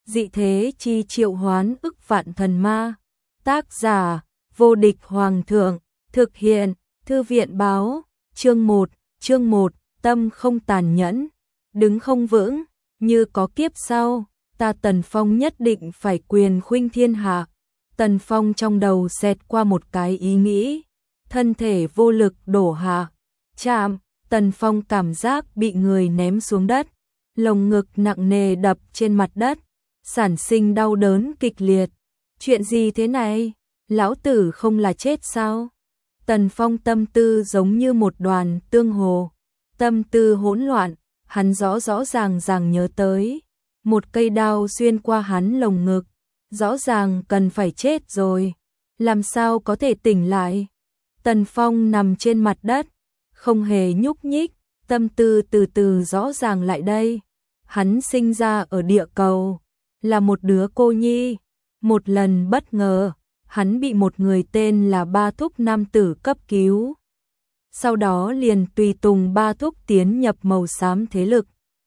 dị thế chi triệu hoán ức vạn thần ma. Tác giả, vô địch hoàng thượng, thực hiện, thư viện báo, chương 1, tâm không tàn nhẫn, đứng không vững, như có kiếp sau, ta Tần Phong nhất định phải quyền khuynh thiên hạ. Tần Phong trong đầu xẹt qua một cái ý nghĩ, thân thể vô lực đổ hạ, chạm, Tần Phong cảm giác bị người ném xuống đất, lồng ngực nặng nề đập trên mặt đất, sản sinh đau đớn kịch liệt. Chuyện gì thế này? Lão tử không là chết sao? Tần Phong tâm tư giống như một đoàn tương hồ, tâm tư hỗn loạn, hắn rõ ràng nhớ tới, một cây đao xuyên qua hắn lồng ngực, rõ ràng cần phải chết rồi, làm sao có thể tỉnh lại? Tần Phong nằm trên mặt đất, không hề nhúc nhích, tâm tư từ từ rõ ràng lại đây. Hắn sinh ra ở địa cầu, là một đứa cô nhi, một lần bất ngờ, hắn bị một người tên là Ba Thúc nam tử cấp cứu. Sau đó liền tùy tùng Ba Thúc tiến nhập màu xám thế lực.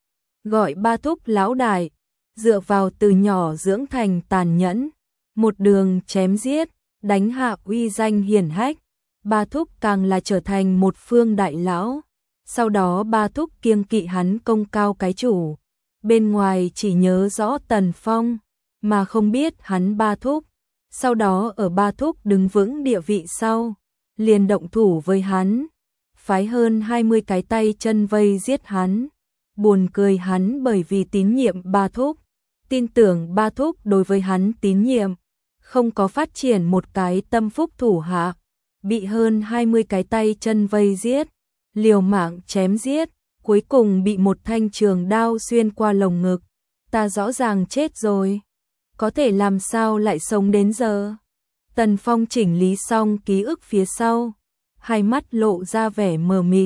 Gọi Ba Thúc lão đại, dựa vào từ nhỏ dưỡng thành tàn nhẫn, một đường chém giết, đánh hạ uy danh hiển hách. Ba Thúc càng là trở thành một phương đại lão. Sau đó Ba Thúc kiêng kỵ hắn công cao cái chủ, bên ngoài chỉ nhớ rõ Tần Phong, mà không biết hắn Ba Thúc. Sau đó ở Ba Thúc đứng vững địa vị sau, liền động thủ với hắn, phái hơn 20 cái tay chân vây giết hắn. Buồn cười hắn bởi vì tín nhiệm Ba Thúc, tin tưởng Ba Thúc đối với hắn tín nhiệm, không có phát triển một cái tâm phúc thủ hạ, bị hơn 20 cái tay chân vây giết, liều mạng chém giết, cuối cùng bị một thanh trường đao xuyên qua lồng ngực. Ta rõ ràng chết rồi, có thể làm sao lại sống đến giờ? Tần Phong chỉnh lý xong ký ức phía sau, hai mắt lộ ra vẻ mờ mịt.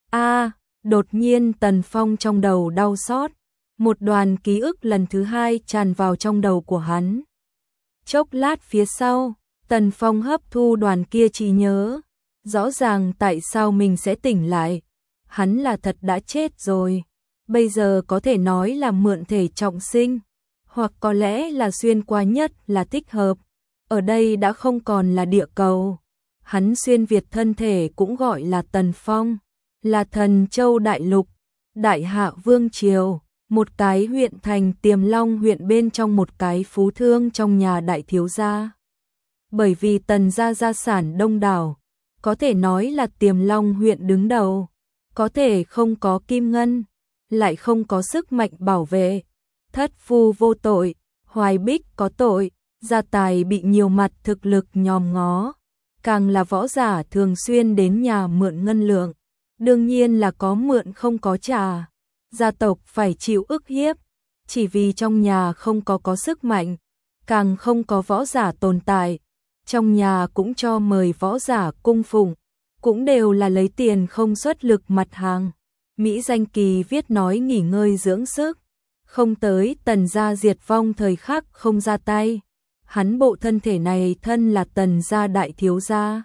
Đột nhiên Tần Phong trong đầu đau xót, một đoàn ký ức lần thứ hai tràn vào trong đầu của hắn. Chốc lát phía sau, Tần Phong hấp thu đoàn kia trí nhớ, rõ ràng tại sao mình sẽ tỉnh lại. Hắn là thật đã chết rồi, bây giờ có thể nói là mượn thể trọng sinh, hoặc có lẽ là xuyên qua nhất là thích hợp. Ở đây đã không còn là địa cầu, hắn xuyên việt thân thể cũng gọi là Tần Phong, là Thần Châu Đại Lục, Đại Hạ Vương Triều, một cái huyện thành Tiềm Long huyện bên trong một cái phú thương trong nhà đại thiếu gia. Bởi vì Tần gia gia sản đông đảo, có thể nói là Tiềm Long huyện đứng đầu, có thể không có kim ngân, lại không có sức mạnh bảo vệ. Thất phu vô tội, Hoài Bích có tội, gia tài bị nhiều mặt thực lực nhòm ngó, càng là võ giả thường xuyên đến nhà mượn ngân lượng, đương nhiên là có mượn không có trả. Gia tộc phải chịu ức hiếp, chỉ vì trong nhà không có sức mạnh, càng không có võ giả tồn tại. Trong nhà cũng cho mời võ giả cung phụng, cũng đều là lấy tiền không xuất lực mặt hàng. Mỹ Danh Kỳ viết nói nghỉ ngơi dưỡng sức, không tới Tần gia diệt vong thời khắc không ra tay. Hắn bộ thân thể này thân là Tần gia đại thiếu gia,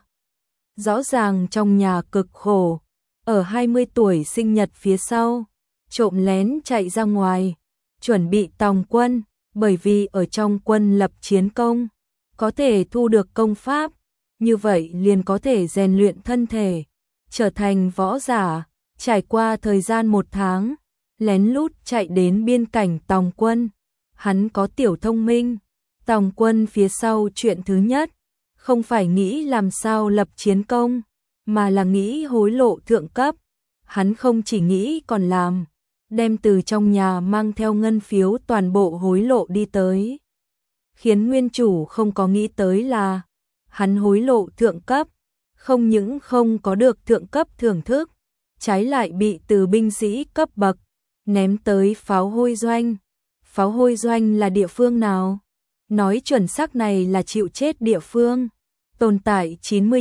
rõ ràng trong nhà cực khổ. Ở 20 tuổi sinh nhật phía sau, trộm lén chạy ra ngoài, chuẩn bị tòng quân, bởi vì ở trong quân lập chiến công, có thể thu được công pháp, như vậy liền có thể rèn luyện thân thể, trở thành võ giả. Trải qua thời gian 1 tháng, lén lút chạy đến biên cảnh tòng quân, hắn có tiểu thông minh, tòng quân phía sau chuyện thứ nhất, không phải nghĩ làm sao lập chiến công, mà là nghĩ hối lộ thượng cấp. Hắn không chỉ nghĩ còn làm, đem từ trong nhà mang theo ngân phiếu toàn bộ hối lộ đi tới. Khiến nguyên chủ không có nghĩ tới là, hắn hối lộ thượng cấp, không những không có được thượng cấp thưởng thức, trái lại bị từ binh sĩ cấp bậc ném tới pháo hôi doanh. Pháo hôi doanh là địa phương nào? Nói chuẩn xác này là chịu chết địa phương, tồn tại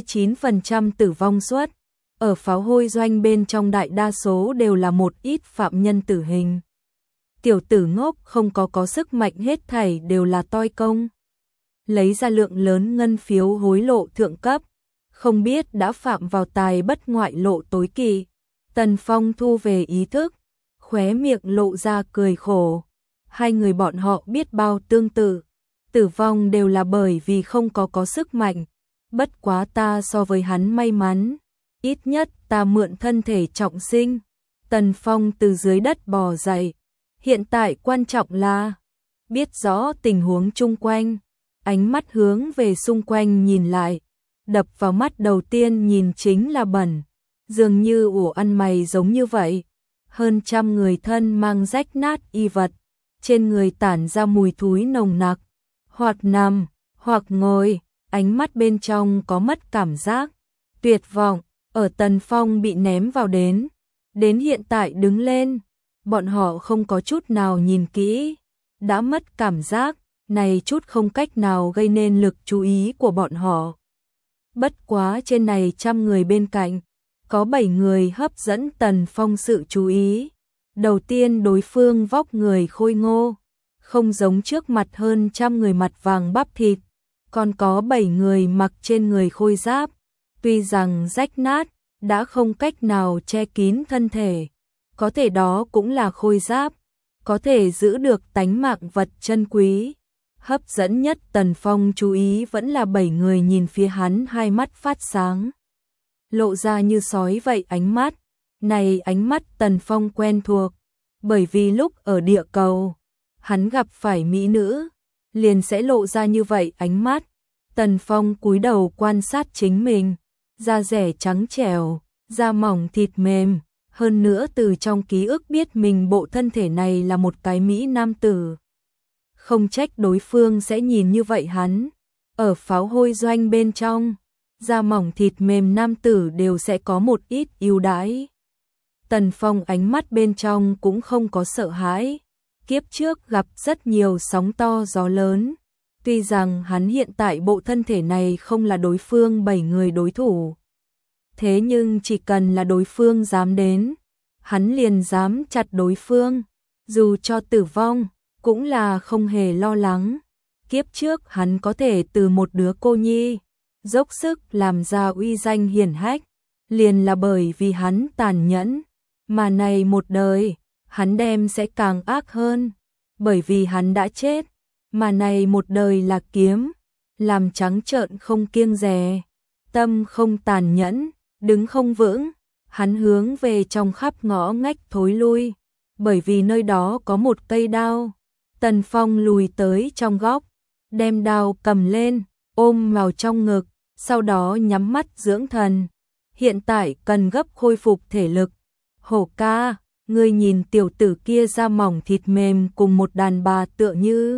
99% tử vong suất. Ở pháo hôi doanh bên trong đại đa số đều là một ít phạm nhân tử hình. Tiểu tử ngốc không có sức mạnh, hết thảy đều là toi công. Lấy ra lượng lớn ngân phiếu hối lộ thượng cấp, không biết đã phạm vào tài bất ngoại lộ tối kỵ. Tần Phong thu về ý thức, khóe miệng lộ ra cười khổ. Hai người bọn họ biết bao tương tự, tử vong đều là bởi vì không có sức mạnh. Bất quá ta so với hắn may mắn, ít nhất ta mượn thân thể trọng sinh. Tần Phong từ dưới đất bò dậy. Hiện tại quan trọng là biết rõ tình huống chung quanh, ánh mắt hướng về xung quanh nhìn lại, đập vào mắt đầu tiên nhìn chính là bẩn, dường như ổ ăn mày giống như vậy. Hơn trăm người thân mang rách nát y vật, trên người tản ra mùi thúi nồng nặc, hoặc nằm, hoặc ngồi, ánh mắt bên trong có mất cảm giác, tuyệt vọng. Ở Tần Phong bị ném vào đến hiện tại đứng lên, bọn họ không có chút nào nhìn kỹ, đã mất cảm giác, này chút không cách nào gây nên lực chú ý của bọn họ. Bất quá trên này trăm người bên cạnh, có 7 người hấp dẫn Tần Phong sự chú ý. Đầu tiên đối phương vóc người khôi ngô, không giống trước mặt hơn trăm người mặt vàng bắp thịt, còn có 7 người mặc trên người khôi giáp, tuy rằng rách nát, đã không cách nào che kín thân thể, có thể đó cũng là khôi giáp, có thể giữ được tánh mạng vật chân quý. Hấp dẫn nhất Tần Phong chú ý vẫn là 7 người nhìn phía hắn, hai mắt phát sáng, lộ ra như sói vậy ánh mắt. Này ánh mắt Tần Phong quen thuộc, bởi vì lúc ở địa cầu, hắn gặp phải mỹ nữ, liền sẽ lộ ra như vậy ánh mắt. Tần Phong cúi đầu quan sát chính mình, da rẻ trắng trẻo, da mỏng thịt mềm, hơn nữa từ trong ký ức biết mình bộ thân thể này là một cái mỹ nam tử. Không trách đối phương sẽ nhìn như vậy hắn, ở pháo hôi doanh bên trong, da mỏng thịt mềm nam tử đều sẽ có một ít ưu đãi. Tần Phong ánh mắt bên trong cũng không có sợ hãi, kiếp trước gặp rất nhiều sóng to gió lớn, tuy rằng hắn hiện tại bộ thân thể này không là đối phương 7 người đối thủ. Thế nhưng chỉ cần là đối phương dám đến, hắn liền dám chặt đối phương, dù cho tử vong, cũng là không hề lo lắng. Kiếp trước hắn có thể từ một đứa cô nhi, dốc sức làm ra uy danh hiển hách, liền là bởi vì hắn tàn nhẫn, mà này một đời, hắn đem sẽ càng ác hơn, bởi vì hắn đã chết, mà này một đời là kiếm, làm trắng trợn không kiêng dè, tâm không tàn nhẫn, đứng không vững, hắn hướng về trong khắp ngõ ngách thối lui, bởi vì nơi đó có một cây đao. Tần Phong lùi tới trong góc, đem đao cầm lên, ôm vào trong ngực, sau đó nhắm mắt dưỡng thần. Hiện tại cần gấp khôi phục thể lực. Hổ ca, ngươi nhìn tiểu tử kia da mỏng thịt mềm cùng một đàn bà tựa như.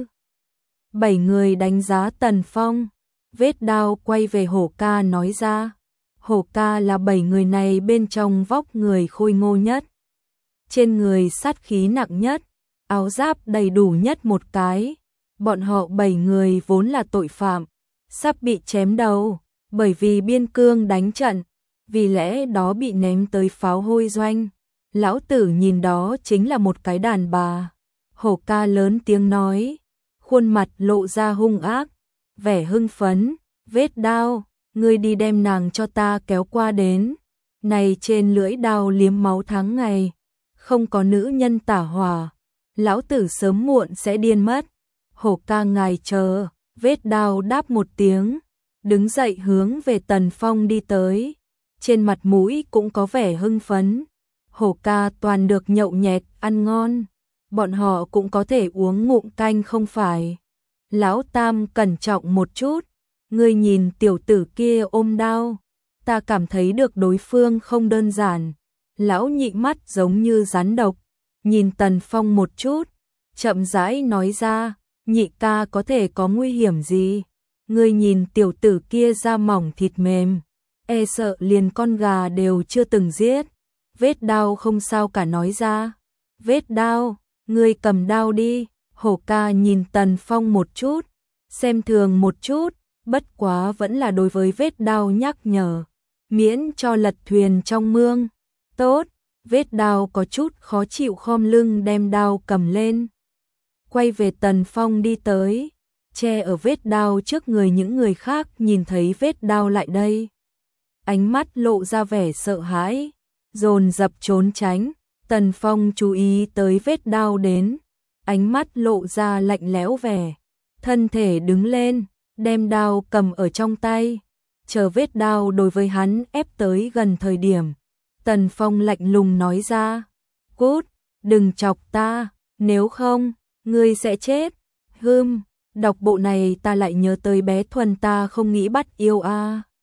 7 người đánh giá Tần Phong, vết đao quay về Hổ ca nói ra. Hổ ca là 7 người này bên trong vóc người khôi ngô nhất, trên người sát khí nặng nhất, áo giáp đầy đủ nhất một cái. Bọn họ 7 người vốn là tội phạm, sắp bị chém đầu, bởi vì biên cương đánh trận, vì lẽ đó bị ném tới pháo hôi doanh. Lão tử nhìn đó chính là một cái đàn bà. Hổ ca lớn tiếng nói, khuôn mặt lộ ra hung ác, vẻ hưng phấn, vết đao, ngươi đi đem nàng cho ta kéo qua đến. Này trên lưỡi đao liếm máu tháng ngày, không có nữ nhân tả hỏa, lão tử sớm muộn sẽ điên mất. Hổ ca ngài chờ, vết đao đáp một tiếng, đứng dậy hướng về Tần Phong đi tới, trên mặt mũi cũng có vẻ hưng phấn. Hổ ca toàn được nhậu nhẹt, ăn ngon, bọn họ cũng có thể uống ngụm canh không phải. Lão Tam cẩn trọng một chút, ngươi nhìn tiểu tử kia ôm đao, ta cảm thấy được đối phương không đơn giản. Lão Nhị mắt giống như rắn độc, nhìn Tần Phong một chút, chậm rãi nói ra, Nhị ca có thể có nguy hiểm gì? Ngươi nhìn tiểu tử kia da mỏng thịt mềm, e sợ liền con gà đều chưa từng giết. Vết đao không sao cả nói ra, vết đao, ngươi cầm đao đi. Hổ ca nhìn Tần Phong một chút, xem thường một chút, bất quá vẫn là đối với vết đao nhắc nhở, miễn cho lật thuyền trong mương. Tốt, vết đao có chút khó chịu khom lưng đem đao cầm lên, quay về Tần Phong đi tới, che ở vết đao trước người những người khác nhìn thấy vết đao lại đây. Ánh mắt lộ ra vẻ sợ hãi, dồn dập trốn tránh. Tần Phong chú ý tới vết đao đến, ánh mắt lộ ra lạnh lẽo vẻ. Thân thể đứng lên, đem đao cầm ở trong tay, chờ vết đao đối với hắn ép tới gần thời điểm. Tần Phong lạnh lùng nói ra, cút, đừng chọc ta, nếu không, ngươi sẽ chết. Đọc bộ này ta lại nhớ tới bé Thuần ta không nghĩ bắt yêu a.